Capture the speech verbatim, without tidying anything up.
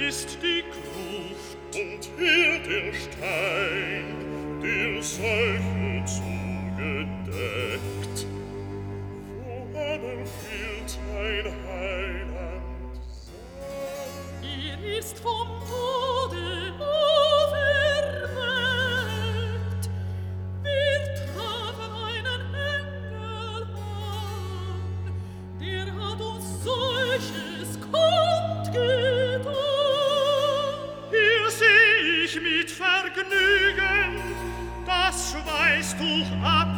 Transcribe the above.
ist die Gruft und hier der Stein, der solche zugedeckt. Wo aber fehlt ein Heiland sein? Er ist vom Tode auferweckt. Wir trafen einen Engel an, der hat uns solches kundgetan. Hier seh ich mit Vergnügen das Schweißtuch ab